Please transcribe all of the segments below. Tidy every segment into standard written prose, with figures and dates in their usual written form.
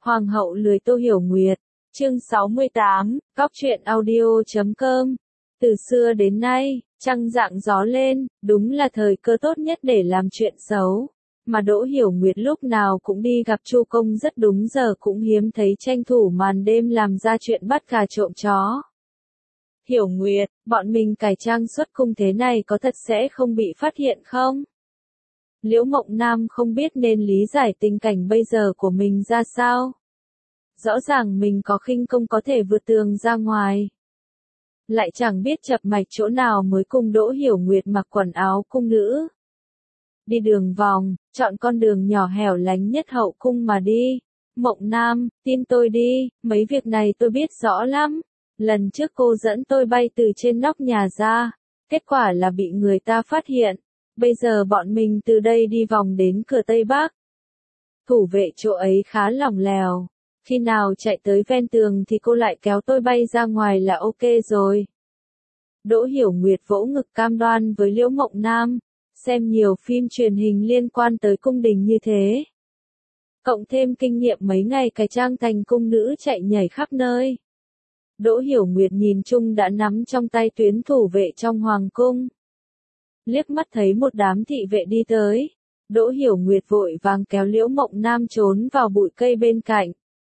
Hoàng hậu lười Tô Hiểu Nguyệt, chương 68, Cóc truyện audio.com. Từ xưa đến nay, trăng rạng gió lên, đúng là thời cơ tốt nhất để làm chuyện xấu. Mà Đỗ Hiểu Nguyệt lúc nào cũng đi gặp Chu Công rất đúng giờ, cũng hiếm thấy tranh thủ màn đêm làm ra chuyện bắt gà trộm chó. Hiểu Nguyệt, bọn mình cải trang xuất cung thế này có thật sẽ không bị phát hiện không? Liễu Mộng Nam không biết nên lý giải tình cảnh bây giờ của mình ra sao. Rõ ràng mình có khinh công có thể vượt tường ra ngoài. Lại chẳng biết chập mạch chỗ nào mới cùng Đỗ Hiểu Nguyệt mặc quần áo cung nữ. Đi đường vòng, chọn con đường nhỏ hẻo lánh nhất hậu cung mà đi. Mộng Nam, tin tôi đi, mấy việc này tôi biết rõ lắm. Lần trước cô dẫn tôi bay từ trên nóc nhà ra, kết quả là bị người ta phát hiện. Bây giờ bọn mình từ đây đi vòng đến cửa Tây Bắc. Thủ vệ chỗ ấy khá lỏng lẻo. Khi nào chạy tới ven tường thì cô lại kéo tôi bay ra ngoài là ok rồi. Đỗ Hiểu Nguyệt vỗ ngực cam đoan với Liễu Mộng Nam, xem nhiều phim truyền hình liên quan tới cung đình như thế. Cộng thêm kinh nghiệm mấy ngày cải trang thành cung nữ chạy nhảy khắp nơi. Đỗ Hiểu Nguyệt nhìn chung đã nắm trong tay tuyến thủ vệ trong hoàng cung. Liếc mắt thấy một đám thị vệ đi tới. Đỗ Hiểu Nguyệt vội vàng kéo Liễu Mộng Nam trốn vào bụi cây bên cạnh.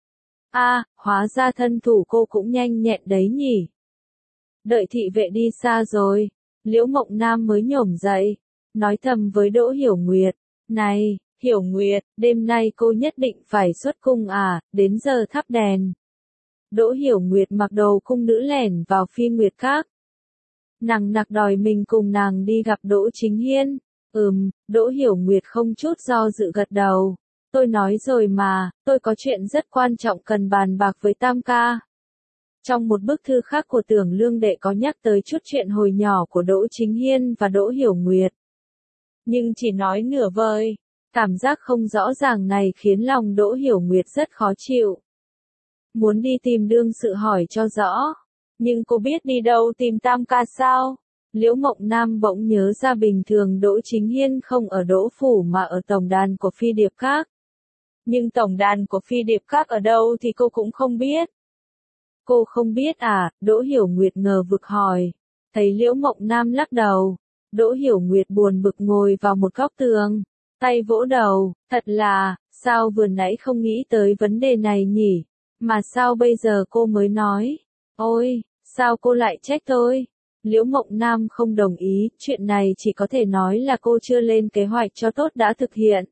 Hóa ra thân thủ cô cũng nhanh nhẹn đấy nhỉ. Đợi thị vệ đi xa rồi, Liễu Mộng Nam mới nhổm dậy, nói thầm với Đỗ Hiểu Nguyệt, này, Hiểu Nguyệt, đêm nay cô nhất định phải xuất cung à, đến giờ thắp đèn. Đỗ Hiểu Nguyệt mặc đồ cung nữ lẻn vào Phi Nguyệt Các. Nàng nặc đòi mình cùng nàng đi gặp Đỗ Chính Hiên. Đỗ Hiểu Nguyệt không chút do dự gật đầu. Tôi nói rồi mà, tôi có chuyện rất quan trọng cần bàn bạc với Tam ca. Trong một bức thư khác của Tưởng Lương Đệ có nhắc tới chút chuyện hồi nhỏ của Đỗ Chính Hiên và Đỗ Hiểu Nguyệt. Nhưng chỉ nói nửa vời, cảm giác không rõ ràng này khiến lòng Đỗ Hiểu Nguyệt rất khó chịu. Muốn đi tìm đương sự hỏi cho rõ, nhưng cô biết đi đâu tìm Tam ca sao? Liễu Mộng Nam bỗng nhớ ra bình thường Đỗ Chính Hiên không ở Đỗ Phủ mà ở tổng đàn của Phi Điệp Các. Nhưng tổng đàn của Phi Điệp Các ở đâu thì cô cũng không biết. Cô không biết à? Đỗ Hiểu Nguyệt ngờ vực hỏi. Thấy Liễu Mộng Nam lắc đầu. Đỗ Hiểu Nguyệt buồn bực ngồi vào một góc tường. Tay vỗ đầu. Thật là, sao vừa nãy không nghĩ tới vấn đề này nhỉ? Mà sao bây giờ cô mới nói? Ôi, sao cô lại trách tôi? Liễu Mộng Nam không đồng ý. Chuyện này chỉ có thể nói là cô chưa lên kế hoạch cho tốt đã thực hiện.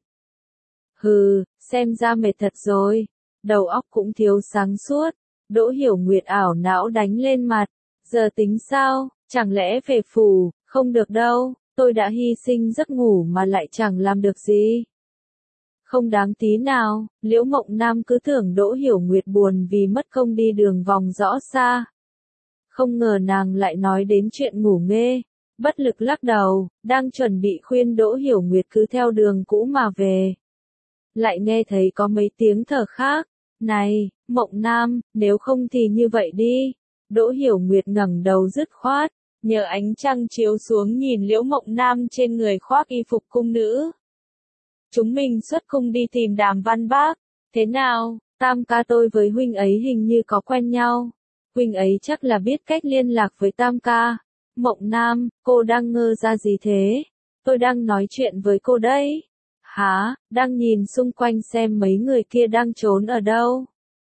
Xem ra mệt thật rồi. Đầu óc cũng thiếu sáng suốt. Đỗ Hiểu Nguyệt ảo não đánh lên mặt. Giờ tính sao? Chẳng lẽ về phủ? Không được đâu. Tôi đã hy sinh giấc ngủ mà lại chẳng làm được gì. Không đáng tí nào. Liễu Mộng Nam cứ tưởng Đỗ Hiểu Nguyệt buồn vì mất công đi đường vòng rõ xa. Không ngờ nàng lại nói đến chuyện ngủ nghê. Bất lực lắc đầu, đang chuẩn bị khuyên Đỗ Hiểu Nguyệt cứ theo đường cũ mà về. Lại nghe thấy có mấy tiếng thở khác. Này, Mộng Nam, nếu không thì như vậy đi. Đỗ Hiểu Nguyệt ngẩng đầu dứt khoát, nhờ ánh trăng chiếu xuống nhìn Liễu Mộng Nam trên người khoác y phục cung nữ. Chúng mình xuất cung đi tìm Đàm Văn Bác. Thế nào, Tam ca tôi với huynh ấy hình như có quen nhau. Huynh ấy chắc là biết cách liên lạc với Tam ca. Mộng Nam, cô đang ngơ ra gì thế? Tôi đang nói chuyện với cô đấy. Hả, đang nhìn xung quanh xem mấy người kia đang trốn ở đâu.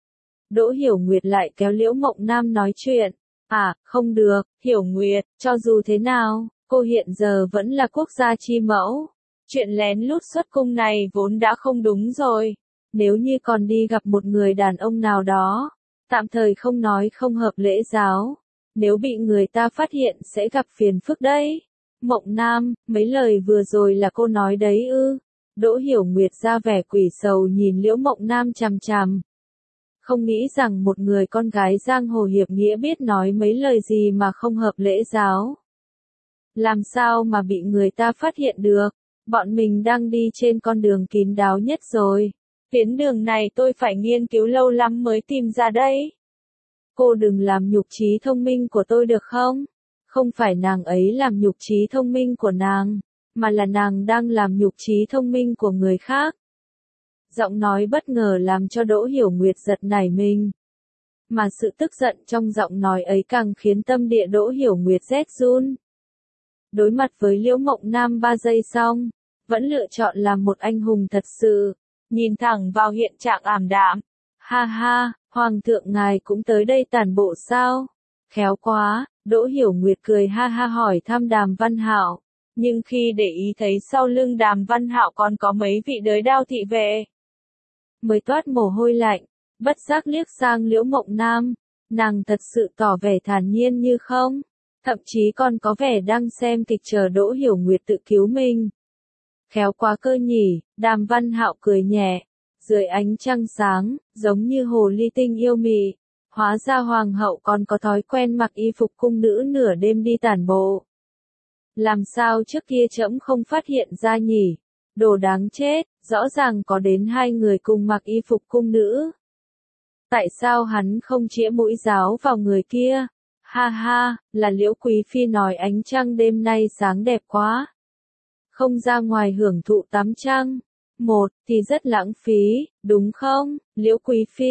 Đỗ Hiểu Nguyệt lại kéo Liễu Mộng Nam nói chuyện. Không được, Hiểu Nguyệt, cho dù thế nào, cô hiện giờ vẫn là quốc gia chi mẫu. Chuyện lén lút xuất cung này vốn đã không đúng rồi. Nếu như còn đi gặp một người đàn ông nào đó, tạm thời không nói không hợp lễ giáo. Nếu bị người ta phát hiện sẽ gặp phiền phức đấy. Mộng Nam, mấy lời vừa rồi là cô nói đấy ư? Đỗ Hiểu Nguyệt ra vẻ quỷ sầu nhìn Liễu Mộng Nam chằm chằm. Không nghĩ rằng một người con gái giang hồ hiệp nghĩa biết nói mấy lời gì mà không hợp lễ giáo. Làm sao mà bị người ta phát hiện được? Bọn mình đang đi trên con đường kín đáo nhất rồi. Tuyến đường này tôi phải nghiên cứu lâu lắm mới tìm ra đấy. Cô đừng làm nhục trí thông minh của tôi được không? Không phải nàng ấy làm nhục trí thông minh của nàng, mà là nàng đang làm nhục trí thông minh của người khác. Giọng nói bất ngờ làm cho Đỗ Hiểu Nguyệt giật nảy mình. Mà sự tức giận trong giọng nói ấy càng khiến tâm địa Đỗ Hiểu Nguyệt rét run. Đối mặt với Liễu Mộng Nam 3 giây xong, vẫn lựa chọn làm một anh hùng thật sự, nhìn thẳng vào hiện trạng ảm đạm. Ha ha, Hoàng thượng ngài cũng tới đây tản bộ sao? Khéo quá, Đỗ Hiểu Nguyệt cười ha ha hỏi thăm Đàm Văn Hạo, nhưng khi để ý thấy sau lưng Đàm Văn Hạo còn có mấy vị đới đao thị vệ, mới toát mồ hôi lạnh, bất giác liếc sang Liễu Mộng Nam, nàng thật sự tỏ vẻ thản nhiên như không, thậm chí còn có vẻ đang xem kịch chờ Đỗ Hiểu Nguyệt tự cứu mình. Khéo quá cơ nhỉ, Đàm Văn Hạo cười nhẹ, dưới ánh trăng sáng, giống như hồ ly tinh yêu mị. Hóa ra hoàng hậu còn có thói quen mặc y phục cung nữ nửa đêm đi tản bộ. Làm sao trước kia trẫm không phát hiện ra nhỉ? Đồ đáng chết, rõ ràng có đến 2 người cùng mặc y phục cung nữ. Tại sao hắn không chĩa mũi giáo vào người kia? Ha ha, là Liễu Quý Phi nói ánh trăng đêm nay sáng đẹp quá. Không ra ngoài hưởng thụ tắm trăng. Một, thì rất lãng phí, đúng không, Liễu Quý Phi?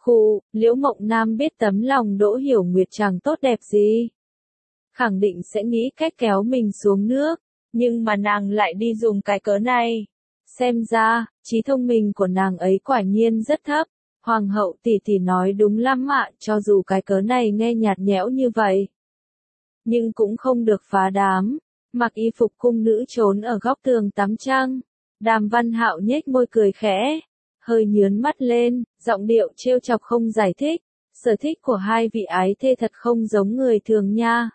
Liễu Mộng Nam biết tấm lòng Đỗ Hiểu Nguyệt chẳng tốt đẹp gì. Khẳng định sẽ nghĩ cách kéo mình xuống nước, nhưng mà nàng lại đi dùng cái cớ này. Xem ra, trí thông minh của nàng ấy quả nhiên rất thấp. Hoàng hậu tỷ tỷ nói đúng lắm ạ, cho dù cái cớ này nghe nhạt nhẽo như vậy. Nhưng cũng không được phá đám, mặc y phục cung nữ trốn ở góc tường tắm trăng. Đàm Văn Hạo nhếch môi cười khẽ, hơi nhướng mắt lên, giọng điệu trêu chọc không giải thích, sở thích của hai vị ái thê thật không giống người thường nha.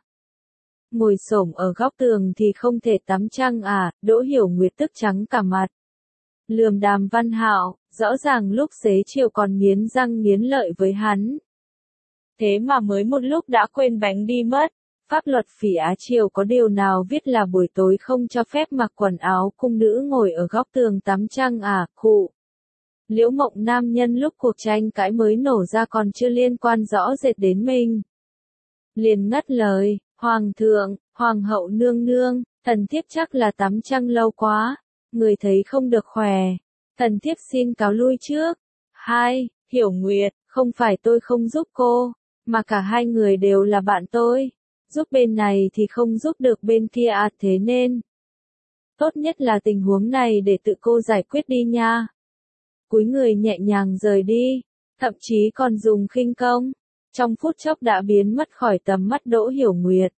Ngồi xổm ở góc tường thì không thể tắm trăng à, Đỗ Hiểu Nguyệt tức trắng cả mặt. Lườm Đàm Văn Hạo, rõ ràng lúc xế chiều còn nghiến răng nghiến lợi với hắn. Thế mà mới một lúc đã quên bánh đi mất. Pháp luật Phỉ Á Triều có điều nào viết là buổi tối không cho phép mặc quần áo cung nữ ngồi ở góc tường tắm trăng à, Liễu Mộng Nam nhân lúc cuộc tranh cãi mới nổ ra còn chưa liên quan rõ rệt đến mình. Liền ngắt lời, Hoàng thượng, Hoàng hậu nương nương, thần thiếp chắc là tắm trăng lâu quá, người thấy không được khỏe, thần thiếp xin cáo lui trước. 2. Hiểu Nguyệt, không phải tôi không giúp cô, mà cả hai người đều là bạn tôi. Giúp bên này thì không giúp được bên kia à, thế nên tốt nhất là tình huống này để tự cô giải quyết đi nha. Cúi người nhẹ nhàng rời đi, thậm chí còn dùng khinh công, trong phút chốc đã biến mất khỏi tầm mắt Đỗ Hiểu Nguyệt.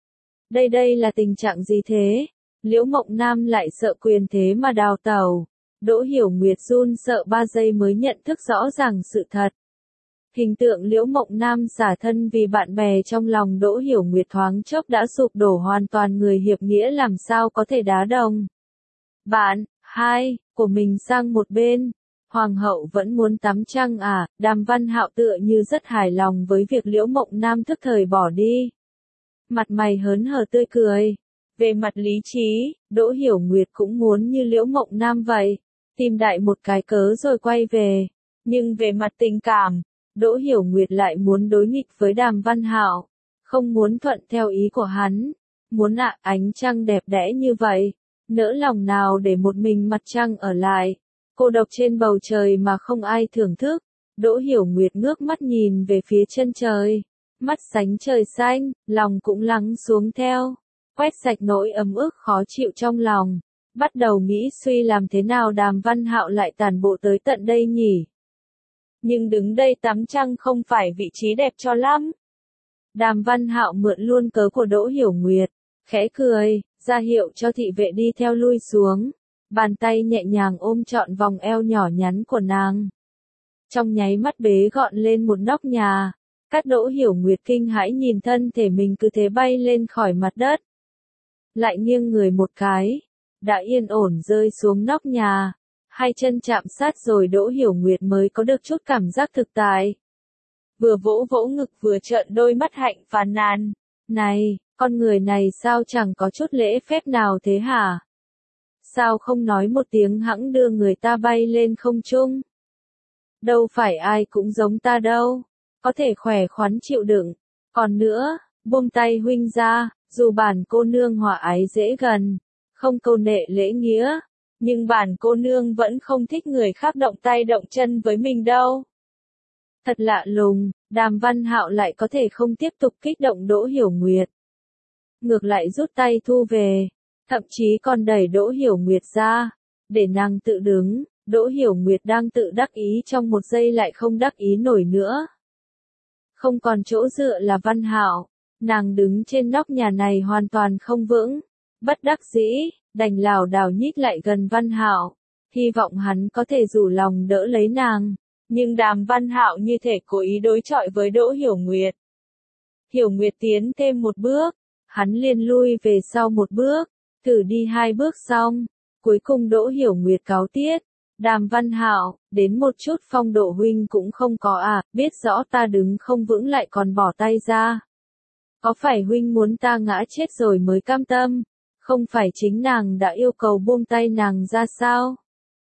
Đây là tình trạng gì thế? Liễu Mộng Nam lại sợ quyền thế mà đào tẩu. Đỗ Hiểu Nguyệt run sợ 3 giây mới nhận thức rõ ràng sự thật. Hình tượng Liễu Mộng Nam xả thân vì bạn bè trong lòng Đỗ Hiểu Nguyệt thoáng chốc đã sụp đổ hoàn toàn, người hiệp nghĩa làm sao có thể đá đồng. Bạn, của mình sang một bên. Hoàng hậu vẫn muốn tắm trăng à, Đàm Văn Hạo tựa như rất hài lòng với việc Liễu Mộng Nam thức thời bỏ đi. Mặt mày hớn hở tươi cười. Về mặt lý trí, Đỗ Hiểu Nguyệt cũng muốn như Liễu Mộng Nam vậy, tìm đại một cái cớ rồi quay về. Nhưng về mặt tình cảm, Đỗ Hiểu Nguyệt lại muốn đối nghịch với Đàm Văn Hạo, không muốn thuận theo ý của hắn, muốn ánh trăng đẹp đẽ như vậy, nỡ lòng nào để một mình mặt trăng ở lại, cô độc trên bầu trời mà không ai thưởng thức. Đỗ Hiểu Nguyệt ngước mắt nhìn về phía chân trời, mắt sánh trời xanh, lòng cũng lắng xuống theo, quét sạch nỗi ấm ức khó chịu trong lòng, bắt đầu nghĩ suy làm thế nào Đàm Văn Hạo lại tản bộ tới tận đây nhỉ. Nhưng đứng đây tắm trăng không phải vị trí đẹp cho lắm. Đàm Văn Hạo mượn luôn cớ của Đỗ Hiểu Nguyệt, khẽ cười, ra hiệu cho thị vệ đi theo lui xuống, bàn tay nhẹ nhàng ôm trọn vòng eo nhỏ nhắn của nàng. Trong nháy mắt bế gọn lên một nóc nhà, các Đỗ Hiểu Nguyệt kinh hãi nhìn thân thể mình cứ thế bay lên khỏi mặt đất. Lại nghiêng người một cái, đã yên ổn rơi xuống nóc nhà. Hai chân chạm sát rồi Đỗ Hiểu Nguyệt mới có được chút cảm giác thực tại. Vừa vỗ vỗ ngực vừa trợn đôi mắt hạnh phàn nàn. Này, con người này sao chẳng có chút lễ phép nào thế hả? Sao không nói một tiếng hẵng đưa người ta bay lên không trung? Đâu phải ai cũng giống ta đâu, có thể khỏe khoắn chịu đựng. Còn nữa, buông tay huynh ra, dù bản cô nương hòa ái dễ gần, không câu nệ lễ nghĩa. nhưng bản cô nương vẫn không thích người khác động tay động chân với mình đâu. Thật lạ lùng, Đàm Văn Hạo lại có thể không tiếp tục kích động Đỗ Hiểu Nguyệt. Ngược lại rút tay thu về, thậm chí còn đẩy Đỗ Hiểu Nguyệt ra, để nàng tự đứng. Đỗ Hiểu Nguyệt đang tự đắc ý trong một giây lại không đắc ý nổi nữa. Không còn chỗ dựa là Văn Hạo, nàng đứng trên nóc nhà này hoàn toàn không vững, bất đắc dĩ, đành lảo đảo nhích lại gần Văn Hạo, hy vọng hắn có thể rủ lòng đỡ lấy nàng, nhưng Đàm Văn Hạo như thể cố ý đối chọi với Đỗ Hiểu Nguyệt. Hiểu Nguyệt tiến thêm một bước, hắn liền lui về sau một bước, thử đi 2 bước xong, cuối cùng Đỗ Hiểu Nguyệt cáu tiết. Đàm Văn Hạo, đến một chút phong độ huynh cũng không có à, biết rõ ta đứng không vững lại còn bỏ tay ra. Có phải huynh muốn ta ngã chết rồi mới cam tâm, không phải chính nàng đã yêu cầu buông tay nàng ra sao?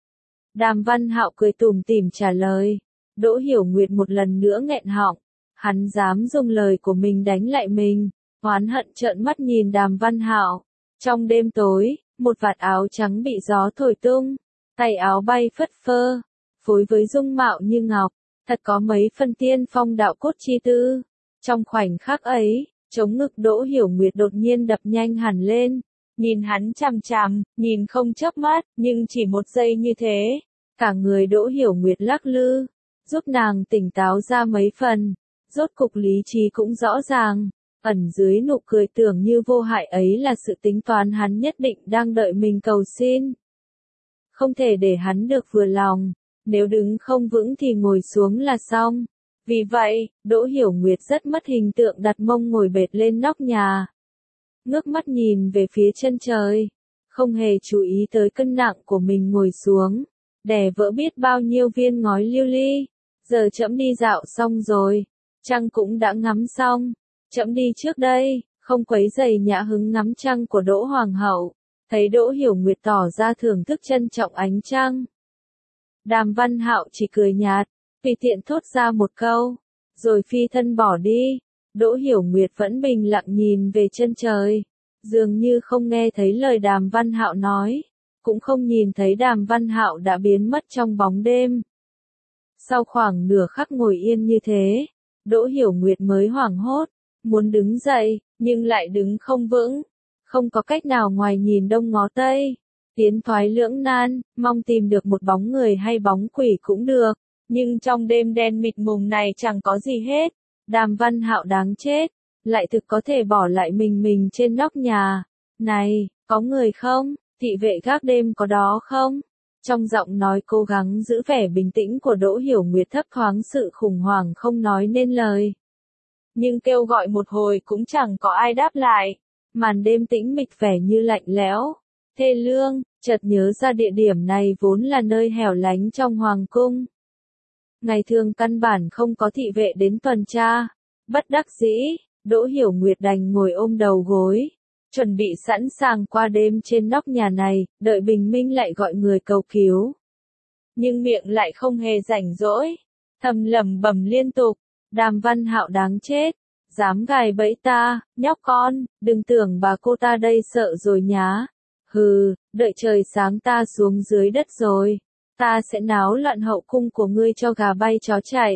Đàm Văn Hạo cười tủm tỉm trả lời, Đỗ Hiểu Nguyệt một lần nữa nghẹn họng, hắn dám dùng lời của mình đánh lại mình, oán hận trợn mắt nhìn Đàm Văn Hạo. Trong đêm tối, một vạt áo trắng bị gió thổi tung. Tay áo bay phất phơ, phối với dung mạo như ngọc, thật có mấy phân tiên phong đạo cốt chi tư. Trong khoảnh khắc ấy, chống ngực Đỗ Hiểu Nguyệt đột nhiên đập nhanh hẳn lên, nhìn hắn chằm chằm, nhìn không chớp mắt, nhưng chỉ một giây như thế, cả người Đỗ Hiểu Nguyệt lắc lư, giúp nàng tỉnh táo ra mấy phần, rốt cục lý trí cũng rõ ràng, ẩn dưới nụ cười tưởng như vô hại ấy là sự tính toán hắn nhất định đang đợi mình cầu xin. Không thể để hắn được vừa lòng, nếu đứng không vững thì ngồi xuống là xong. Vì vậy, Đỗ Hiểu Nguyệt rất mất hình tượng đặt mông ngồi bệt lên nóc nhà. Ngước mắt nhìn về phía chân trời, không hề chú ý tới cân nặng của mình ngồi xuống, đè vỡ biết bao nhiêu viên ngói lưu ly. Giờ trẫm đi dạo xong rồi, trăng cũng đã ngắm xong, trẫm đi trước đây, không quấy rầy nhã hứng ngắm trăng của Đỗ Hoàng hậu. Thấy Đỗ Hiểu Nguyệt tỏ ra thưởng thức trân trọng ánh trăng. Đàm Văn Hạo chỉ cười nhạt, tùy tiện thốt ra một câu, rồi phi thân bỏ đi. Đỗ Hiểu Nguyệt vẫn bình lặng nhìn về chân trời, dường như không nghe thấy lời Đàm Văn Hạo nói, cũng không nhìn thấy Đàm Văn Hạo đã biến mất trong bóng đêm. Sau khoảng nửa khắc ngồi yên như thế, Đỗ Hiểu Nguyệt mới hoảng hốt, muốn đứng dậy, nhưng lại đứng không vững. Không có cách nào ngoài nhìn đông ngó tây, tiến thoái lưỡng nan, mong tìm được một bóng người hay bóng quỷ cũng được, nhưng trong đêm đen mịt mùng này chẳng có gì hết. Đàm Văn Hạo đáng chết, lại thực có thể bỏ lại mình trên nóc nhà. Này, có người không? Thị vệ gác đêm có đó không? Trong giọng nói cố gắng giữ vẻ bình tĩnh của Đỗ Hiểu Nguyệt thấp thoáng sự khủng hoảng không nói nên lời. Nhưng kêu gọi một hồi cũng chẳng có ai đáp lại. Màn đêm tĩnh mịch vẻ như lạnh lẽo, thê lương, chợt nhớ ra địa điểm này vốn là nơi hẻo lánh trong hoàng cung. Ngày thường căn bản không có thị vệ đến tuần tra, bất đắc dĩ, Đỗ Hiểu Nguyệt đành ngồi ôm đầu gối, chuẩn bị sẵn sàng qua đêm trên nóc nhà này, đợi bình minh lại gọi người cầu cứu. Nhưng miệng lại không hề rảnh rỗi, thầm lẩm bẩm liên tục, Đàm Văn Hạo đáng chết. Dám gài bẫy ta, nhóc con, đừng tưởng bà cô ta đây sợ rồi nhá. Hừ, đợi trời sáng ta xuống dưới đất rồi, ta sẽ náo loạn hậu cung của ngươi cho gà bay chó chạy.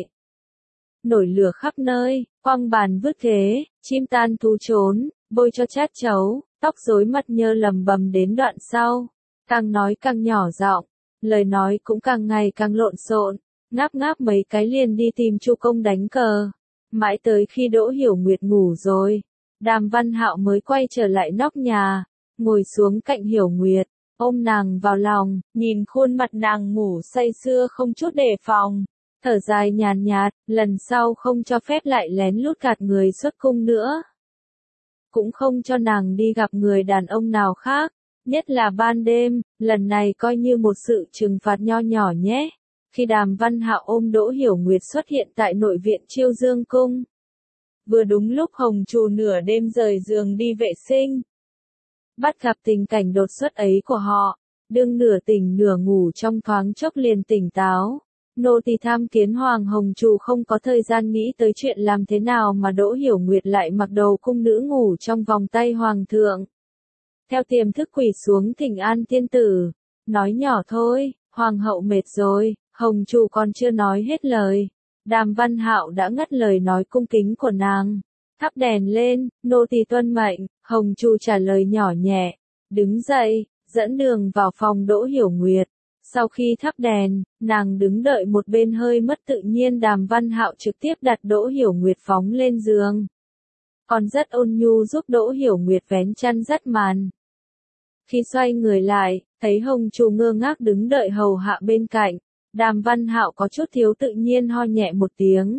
Nổi lửa khắp nơi, quăng bàn vứt thế, chim tan thú trốn, bôi cho chát chấu, tóc rối mặt nhơ lầm bầm đến đoạn sau. Càng nói càng nhỏ giọng, lời nói cũng càng ngày càng lộn xộn, ngáp ngáp mấy cái liền đi tìm Chu Công đánh cờ. Mãi tới khi Đỗ Hiểu Nguyệt ngủ rồi, Đàm Văn Hạo mới quay trở lại nóc nhà, ngồi xuống cạnh Hiểu Nguyệt, ôm nàng vào lòng, nhìn khuôn mặt nàng ngủ say sưa không chút đề phòng, thở dài nhàn nhạt, lần sau không cho phép lại lén lút gạt người xuất cung nữa. Cũng không cho nàng đi gặp người đàn ông nào khác, nhất là ban đêm, lần này coi như một sự trừng phạt nho nhỏ nhé. Khi Đàm Văn Hạo ôm Đỗ Hiểu Nguyệt xuất hiện tại nội viện Chiêu Dương Cung. Vừa đúng lúc Hồng Trù nửa đêm rời giường đi vệ sinh. Bắt gặp tình cảnh đột xuất ấy của họ, đương nửa tỉnh nửa ngủ trong thoáng chốc liền tỉnh táo. Nô tỳ tham kiến Hoàng Hồng Trù không có thời gian nghĩ tới chuyện làm thế nào mà Đỗ Hiểu Nguyệt lại mặc đầu cung nữ ngủ trong vòng tay Hoàng thượng. Theo tiềm thức quỳ xuống thỉnh an thiên tử. nói nhỏ thôi, hoàng hậu mệt rồi. Hồng Trù còn chưa nói hết lời, Đàm Văn Hạo đã ngắt lời nói cung kính của nàng. Thắp đèn lên, nô tỳ tuân mệnh. Hồng Trù trả lời nhỏ nhẹ, đứng dậy, dẫn đường vào phòng Đỗ Hiểu Nguyệt. Sau khi thắp đèn, nàng đứng đợi một bên hơi mất tự nhiên. Đàm Văn Hạo trực tiếp đặt Đỗ Hiểu Nguyệt phóng lên giường, còn rất ôn nhu giúp Đỗ Hiểu Nguyệt vén chăn dắt màn. Khi xoay người lại, thấy Hồng Trù ngơ ngác đứng đợi hầu hạ bên cạnh, Đàm Văn Hạo có chút thiếu tự nhiên ho nhẹ một tiếng.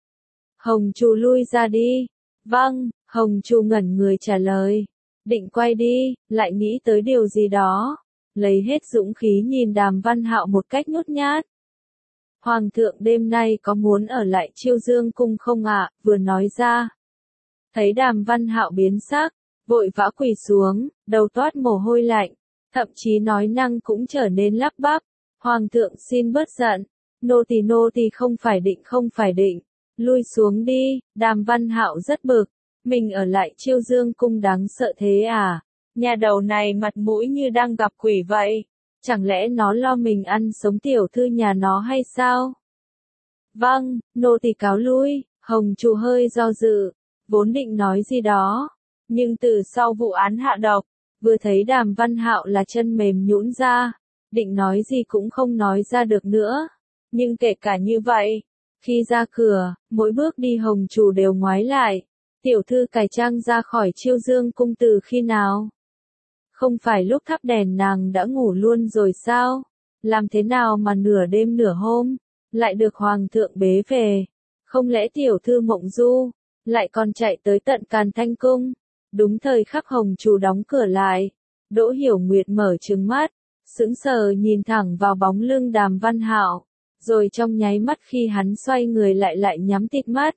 Hồng Trù lui ra đi. Vâng, Hồng Trù ngẩn người trả lời. Định quay đi, lại nghĩ tới điều gì đó. Lấy hết dũng khí nhìn Đàm Văn Hạo một cách nhút nhát. Hoàng thượng đêm nay có muốn ở lại Chiêu Dương cung không ạ? Vừa nói ra. Thấy Đàm Văn Hạo biến sắc, vội vã quỳ xuống, đầu toát mồ hôi lạnh, thậm chí nói năng cũng trở nên lắp bắp. Hoàng thượng xin bớt giận, nô tỳ không phải định, lui xuống đi. Đàm Văn Hạo rất bực, mình ở lại Chiêu Dương cung đáng sợ thế à? Nhà đầu này mặt mũi như đang gặp quỷ vậy, chẳng lẽ nó lo mình ăn sống tiểu thư nhà nó hay sao? Vâng, nô tỳ cáo lui. Hồng Trù hơi do dự, vốn định nói gì đó, nhưng từ sau vụ án hạ độc, vừa thấy Đàm Văn Hạo là chân mềm nhũn ra, định nói gì cũng không nói ra được nữa. Nhưng kể cả như vậy, khi ra cửa, mỗi bước đi Hồng Trù đều ngoái lại. Tiểu thư cải trang ra khỏi Chiêu Dương cung từ khi nào? Không phải lúc thắp đèn nàng đã ngủ luôn rồi sao? Làm thế nào mà nửa đêm nửa hôm, lại được hoàng thượng bế về? Không lẽ tiểu thư mộng du, lại còn chạy tới tận Càn Thanh cung? Đúng thời khắc Hồng Trù đóng cửa lại, Đỗ Hiểu Nguyệt mở trừng mắt, sững sờ nhìn thẳng vào bóng lưng Đàm Văn Hạo, rồi trong nháy mắt khi hắn xoay người lại nhắm tịt mắt.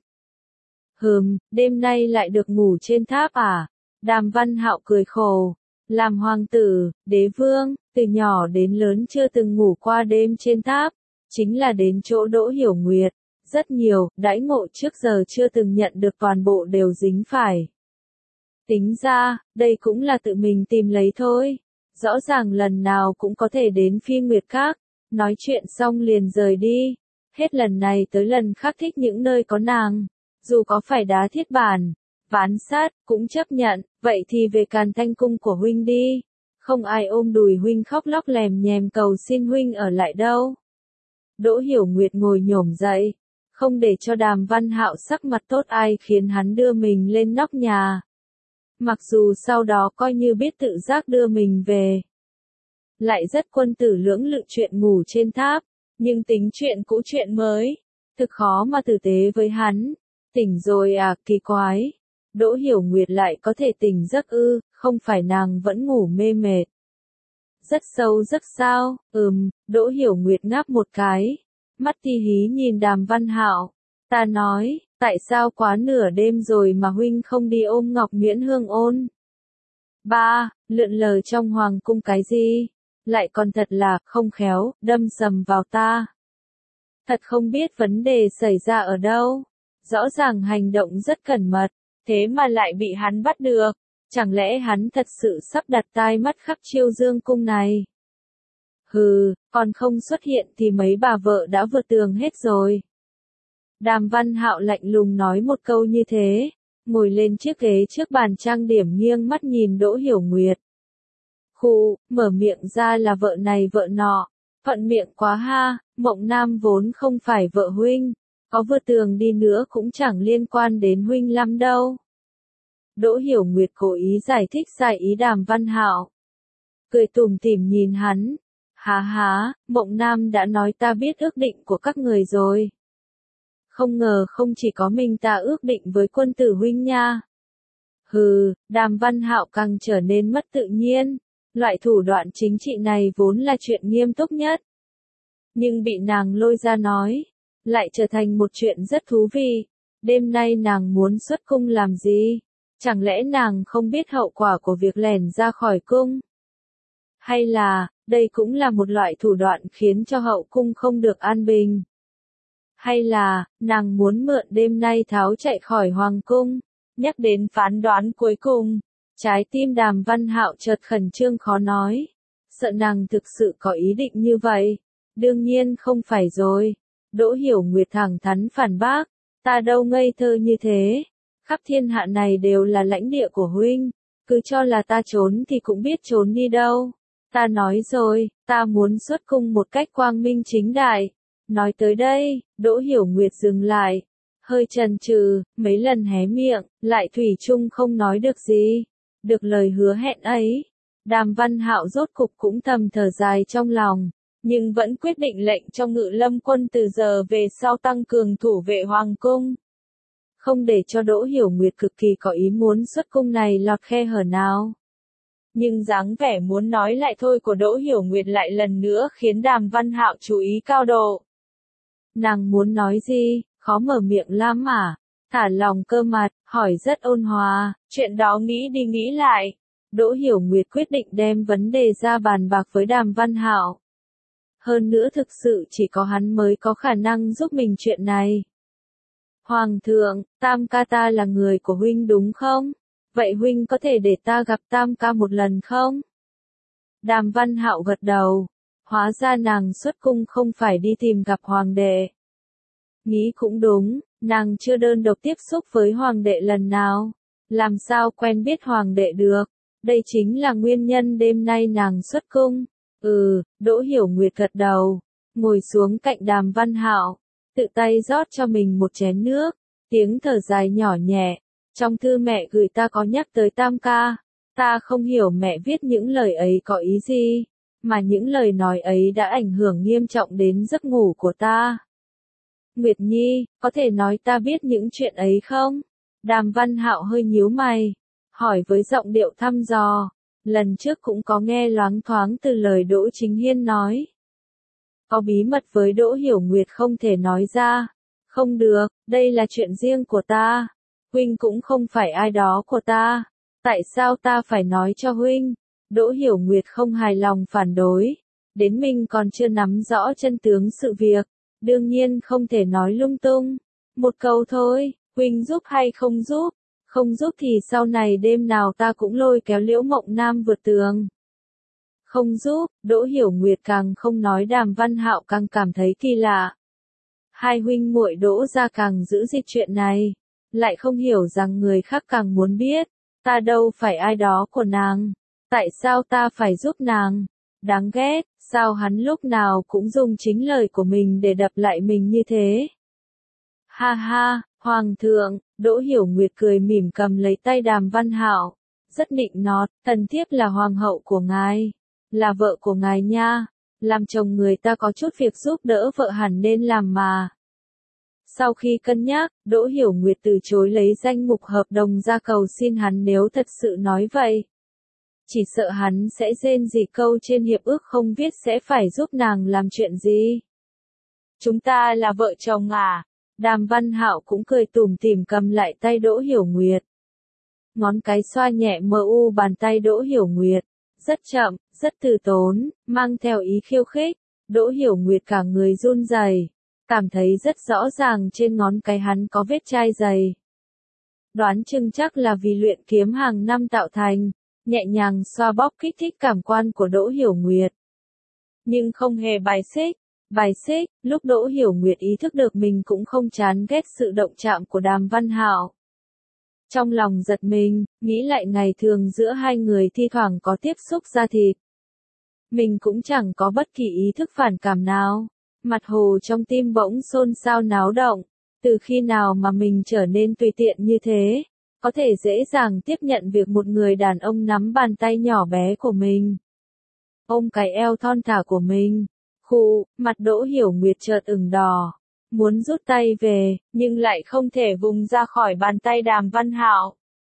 Đêm nay lại được ngủ trên tháp à? Đàm Văn Hạo cười khổ, làm hoàng tử, đế vương, từ nhỏ đến lớn chưa từng ngủ qua đêm trên tháp, chính là đến chỗ Đỗ Hiểu Nguyệt, rất nhiều đãi ngộ trước giờ chưa từng nhận được toàn bộ đều dính phải. Tính ra, đây cũng là tự mình tìm lấy thôi. Rõ ràng lần nào cũng có thể đến Phi Nguyệt Các, nói chuyện xong liền rời đi. Hết lần này tới lần khác thích những nơi có nàng. Dù có phải đá thiết bản, ván sát, cũng chấp nhận. Vậy thì về Càn Thanh cung của huynh đi. Không ai ôm đùi huynh khóc lóc lèm nhèm cầu xin huynh ở lại đâu. Đỗ Hiểu Nguyệt ngồi nhổm dậy, không để cho Đàm Văn Hạo sắc mặt tốt ai khiến hắn đưa mình lên nóc nhà. Mặc dù sau đó coi như biết tự giác đưa mình về, lại rất quân tử lưỡng lự chuyện ngủ trên tháp, nhưng tính chuyện cũ chuyện mới, thực khó mà tử tế với hắn. Tỉnh rồi à, kỳ quái. Đỗ Hiểu Nguyệt lại có thể tỉnh giấc ư? Không phải nàng vẫn ngủ mê mệt rất sâu giấc sao? Đỗ Hiểu Nguyệt ngáp một cái, mắt ti hí nhìn Đàm Văn Hạo. Ta nói, tại sao quá nửa đêm rồi mà huynh không đi ôm Ngọc Nguyễn Hương ôn? Ba, lượn lờ trong hoàng cung cái gì? Lại còn thật là không khéo, đâm sầm vào ta. Thật không biết vấn đề xảy ra ở đâu. Rõ ràng hành động rất cẩn mật, thế mà lại bị hắn bắt được. Chẳng lẽ hắn thật sự sắp đặt tai mắt khắp Chiêu Dương cung này? Còn không xuất hiện thì mấy bà vợ đã vượt tường hết rồi. Đàm Văn Hạo lạnh lùng nói một câu như thế, ngồi lên chiếc ghế trước bàn trang điểm nghiêng mắt nhìn Đỗ Hiểu Nguyệt. Mở miệng ra là vợ này vợ nọ, thuận miệng quá ha, Mộng Nam vốn không phải vợ huynh, có vượt tường đi nữa cũng chẳng liên quan đến huynh lắm đâu. Đỗ Hiểu Nguyệt cố ý giải thích sai ý Đàm Văn Hạo, cười tủm tỉm nhìn hắn. Há, Mộng Nam đã nói ta biết ước định của các người rồi. Không ngờ không chỉ có mình ta ước định với quân tử huynh nha. Đàm Văn Hạo càng trở nên mất tự nhiên. Loại thủ đoạn chính trị này vốn là chuyện nghiêm túc nhất, nhưng bị nàng lôi ra nói, lại trở thành một chuyện rất thú vị. Đêm nay nàng muốn xuất cung làm gì? Chẳng lẽ nàng không biết hậu quả của việc lẻn ra khỏi cung? Hay là, đây cũng là một loại thủ đoạn khiến cho hậu cung không được an bình? Hay là, nàng muốn mượn đêm nay tháo chạy khỏi hoàng cung? Nhắc đến phán đoán cuối cùng, trái tim Đàm Văn Hạo chợt khẩn trương khó nói. sợ nàng thực sự có ý định như vậy. Đương nhiên không phải rồi. Đỗ Hiểu Nguyệt thẳng thắn phản bác, ta đâu ngây thơ như thế. Khắp thiên hạ này đều là lãnh địa của huynh, cứ cho là ta trốn thì cũng biết trốn đi đâu. Ta nói rồi, ta muốn xuất cung một cách quang minh chính đại. Nói tới đây, Đỗ Hiểu Nguyệt dừng lại, hơi chần chừ, mấy lần hé miệng, lại thủy chung không nói được gì. Được lời hứa hẹn ấy, Đàm Văn Hạo rốt cục cũng thầm thở dài trong lòng, nhưng vẫn quyết định lệnh cho Ngự Lâm quân từ giờ về sau tăng cường thủ vệ hoàng cung. Không để cho Đỗ Hiểu Nguyệt cực kỳ có ý muốn xuất cung này lọt khe hở nào. Nhưng dáng vẻ muốn nói lại thôi của Đỗ Hiểu Nguyệt lại lần nữa khiến Đàm Văn Hạo chú ý cao độ. Nàng muốn nói gì, khó mở miệng lắm mà. Thả lòng cơ mặt, hỏi rất ôn hòa, chuyện đó nghĩ đi nghĩ lại. Đỗ Hiểu Nguyệt quyết định đem vấn đề ra bàn bạc với Đàm Văn Hạo. Hơn nữa thực sự chỉ có hắn mới có khả năng giúp mình chuyện này. Hoàng thượng, Tam ca ta là người của huynh đúng không? Vậy huynh có thể để ta gặp Tam ca một lần không? Đàm Văn Hạo gật đầu. Hóa ra nàng xuất cung không phải đi tìm gặp hoàng đệ. Nghĩ cũng đúng, nàng chưa đơn độc tiếp xúc với hoàng đệ lần nào. Làm sao quen biết hoàng đệ được? Đây chính là nguyên nhân đêm nay nàng xuất cung. Đỗ Hiểu Nguyệt gật đầu, ngồi xuống cạnh Đàm Văn Hạo, tự tay rót cho mình một chén nước, tiếng thở dài nhỏ nhẹ. Trong thư mẹ gửi ta có nhắc tới Tam ca, ta không hiểu mẹ viết những lời ấy có ý gì, mà những lời nói ấy đã ảnh hưởng nghiêm trọng đến giấc ngủ của ta. Nguyệt Nhi, có thể nói ta biết những chuyện ấy không? Đàm Văn Hạo hơi nhíu mày, hỏi với giọng điệu thăm dò. Lần trước cũng có nghe loáng thoáng từ lời Đỗ Chính Hiên nói. Có bí mật với Đỗ Hiểu Nguyệt không thể nói ra. Không được, đây là chuyện riêng của ta. Huynh cũng không phải ai đó của ta. Tại sao ta phải nói cho huynh? Đỗ Hiểu Nguyệt không hài lòng phản đối. Đến mình còn chưa nắm rõ chân tướng sự việc. Đương nhiên không thể nói lung tung. Một câu thôi, huynh giúp hay không giúp? Không giúp thì sau này đêm nào ta cũng lôi kéo Liễu Mộng Nam vượt tường. Không giúp, Đỗ Hiểu Nguyệt càng không nói, Đàm Văn Hạo càng cảm thấy kỳ lạ. Hai huynh muội Đỗ gia càng giữ gìn chuyện này, lại không hiểu rằng người khác càng muốn biết. Ta đâu phải ai đó của nàng. Tại sao ta phải giúp nàng? Đáng ghét, sao hắn lúc nào cũng dùng chính lời của mình để đập lại mình như thế? Ha ha, Hoàng thượng, Đỗ Hiểu Nguyệt cười mỉm cầm lấy tay Đàm Văn Hạo, rất nịnh nọt, thần thiếp là hoàng hậu của ngài, là vợ của ngài nha, làm chồng người ta có chút việc giúp đỡ vợ hẳn nên làm mà. Sau khi cân nhắc, Đỗ Hiểu Nguyệt từ chối lấy danh mục hợp đồng ra cầu xin hắn nếu thật sự nói vậy. Chỉ sợ hắn sẽ rên rỉ câu trên hiệp ước không viết sẽ phải giúp nàng làm chuyện gì. Chúng ta là vợ chồng à? Đàm Văn Hạo cũng cười tủm tỉm cầm lại tay Đỗ Hiểu Nguyệt. Ngón cái xoa nhẹ mờ u bàn tay Đỗ Hiểu Nguyệt, rất chậm, rất từ tốn, mang theo ý khiêu khích. Đỗ Hiểu Nguyệt cả người run rẩy, cảm thấy rất rõ ràng trên ngón cái hắn có vết chai dày. Đoán chừng chắc là vì luyện kiếm hàng năm tạo thành, nhẹ nhàng xoa bóp kích thích cảm quan của Đỗ Hiểu Nguyệt. Nhưng không hề bài xích. Bài xích, lúc Đỗ Hiểu Nguyệt ý thức được mình cũng không chán ghét sự động chạm của Đàm Văn Hạo. Trong lòng giật mình, nghĩ lại ngày thường giữa hai người thi thoảng có tiếp xúc da thịt. Mình cũng chẳng có bất kỳ ý thức phản cảm nào. Mặt hồ trong tim bỗng xôn xao náo động. Từ khi nào mà mình trở nên tùy tiện như thế? Có thể dễ dàng tiếp nhận việc một người đàn ông nắm bàn tay nhỏ bé của mình. Ôm cái eo thon thả của mình. Mặt Đỗ Hiểu Nguyệt chợt ửng đỏ, muốn rút tay về, nhưng lại không thể vùng ra khỏi bàn tay Đàm Văn Hạo.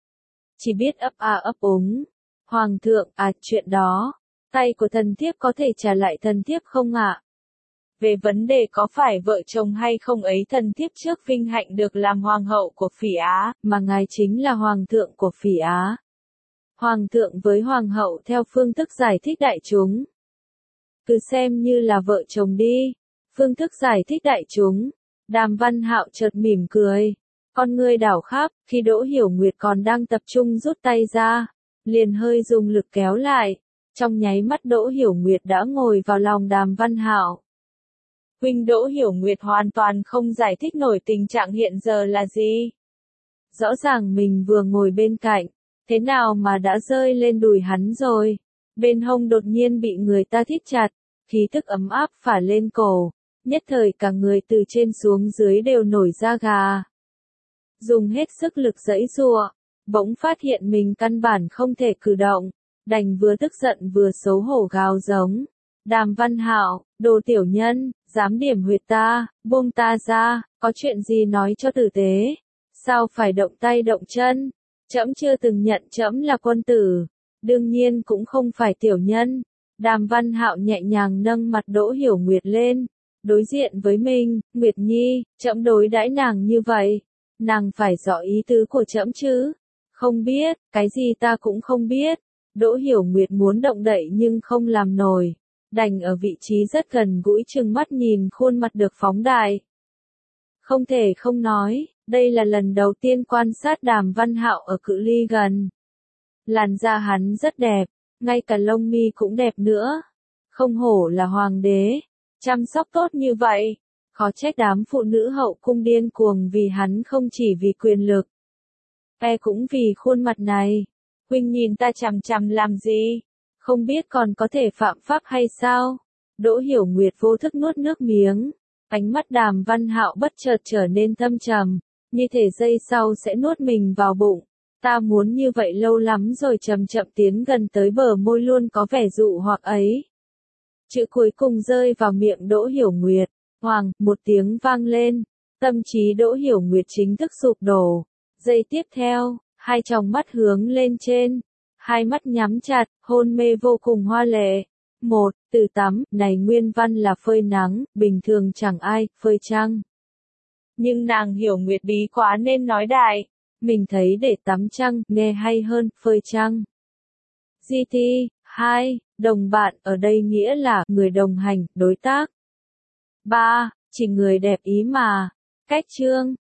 Chỉ biết ấp úng. Hoàng thượng, chuyện đó, tay của thần thiếp có thể trả lại thần thiếp không ạ? Về vấn đề có phải vợ chồng hay không ấy, thần thiếp trước vinh hạnh được làm hoàng hậu của Phỉ Á, mà ngài chính là hoàng thượng của Phỉ Á. Hoàng thượng với hoàng hậu theo phương thức giải thích đại chúng. Cứ xem như là vợ chồng đi. Phương thức giải thích đại chúng. Đàm Văn Hạo chợt mỉm cười. Con ngươi đảo khắp, khi Đỗ Hiểu Nguyệt còn đang tập trung rút tay ra, liền hơi dùng lực kéo lại. Trong nháy mắt Đỗ Hiểu Nguyệt đã ngồi vào lòng Đàm Văn Hạo. Huynh Đỗ Hiểu Nguyệt hoàn toàn không giải thích nổi tình trạng hiện giờ là gì. Rõ ràng mình vừa ngồi bên cạnh, thế nào mà đã rơi lên đùi hắn rồi. Bên hông đột nhiên bị người ta thít chặt, khí tức ấm áp phả lên cổ, nhất thời cả người từ trên xuống dưới đều nổi da gà. Dùng hết sức lực giãy giụa, bỗng phát hiện mình căn bản không thể cử động, đành vừa tức giận vừa xấu hổ gào giống. Đàm Văn Hạo, đồ tiểu nhân, dám điểm huyệt ta, buông ta ra, có chuyện gì nói cho tử tế. Sao phải động tay động chân? Trẫm chưa từng nhận trẫm là quân tử, đương nhiên cũng không phải tiểu nhân. Đàm Văn Hạo nhẹ nhàng nâng mặt Đỗ Hiểu Nguyệt lên, đối diện với mình, Nguyệt Nhi, trẫm đối đãi nàng như vậy, nàng phải rõ ý tứ của trẫm chứ. Không biết, cái gì ta cũng không biết. Đỗ Hiểu Nguyệt muốn động đậy nhưng không làm nổi, đành ở vị trí rất gần gũi trừng mắt nhìn khuôn mặt được phóng đại. Không thể không nói, đây là lần đầu tiên quan sát Đàm Văn Hạo ở cự ly gần. Làn da hắn rất đẹp, ngay cả lông mi cũng đẹp nữa. Không hổ là hoàng đế, chăm sóc tốt như vậy. Khó trách đám phụ nữ hậu cung điên cuồng vì hắn không chỉ vì quyền lực, cũng vì khuôn mặt này. Huynh nhìn ta chằm chằm làm gì? Không biết còn có thể phạm pháp hay sao? Đỗ Hiểu Nguyệt vô thức nuốt nước miếng. Ánh mắt Đàm Văn Hạo bất chợt trở nên thâm trầm, như thể giây sau sẽ nuốt mình vào bụng. Ta muốn như vậy lâu lắm rồi, chậm chậm tiến gần tới bờ môi luôn có vẻ dụ hoặc ấy. Chữ cuối cùng rơi vào miệng Đỗ Hiểu Nguyệt. Hoàng, một tiếng vang lên. Tâm trí Đỗ Hiểu Nguyệt chính thức sụp đổ. Giây tiếp theo, hai tròng mắt hướng lên trên. Hai mắt nhắm chặt, hôn mê vô cùng hoa lệ. Một, từ tắm, này nguyên văn là phơi nắng, bình thường chẳng ai, phơi trăng. Nhưng nàng Hiểu Nguyệt bí quá nên nói đại. Mình thấy để tắm trăng, nghe hay hơn, phơi trăng. GT, 2, đồng bạn, ở đây nghĩa là, người đồng hành, đối tác. 3, chỉ người đẹp ý mà. Cách chương.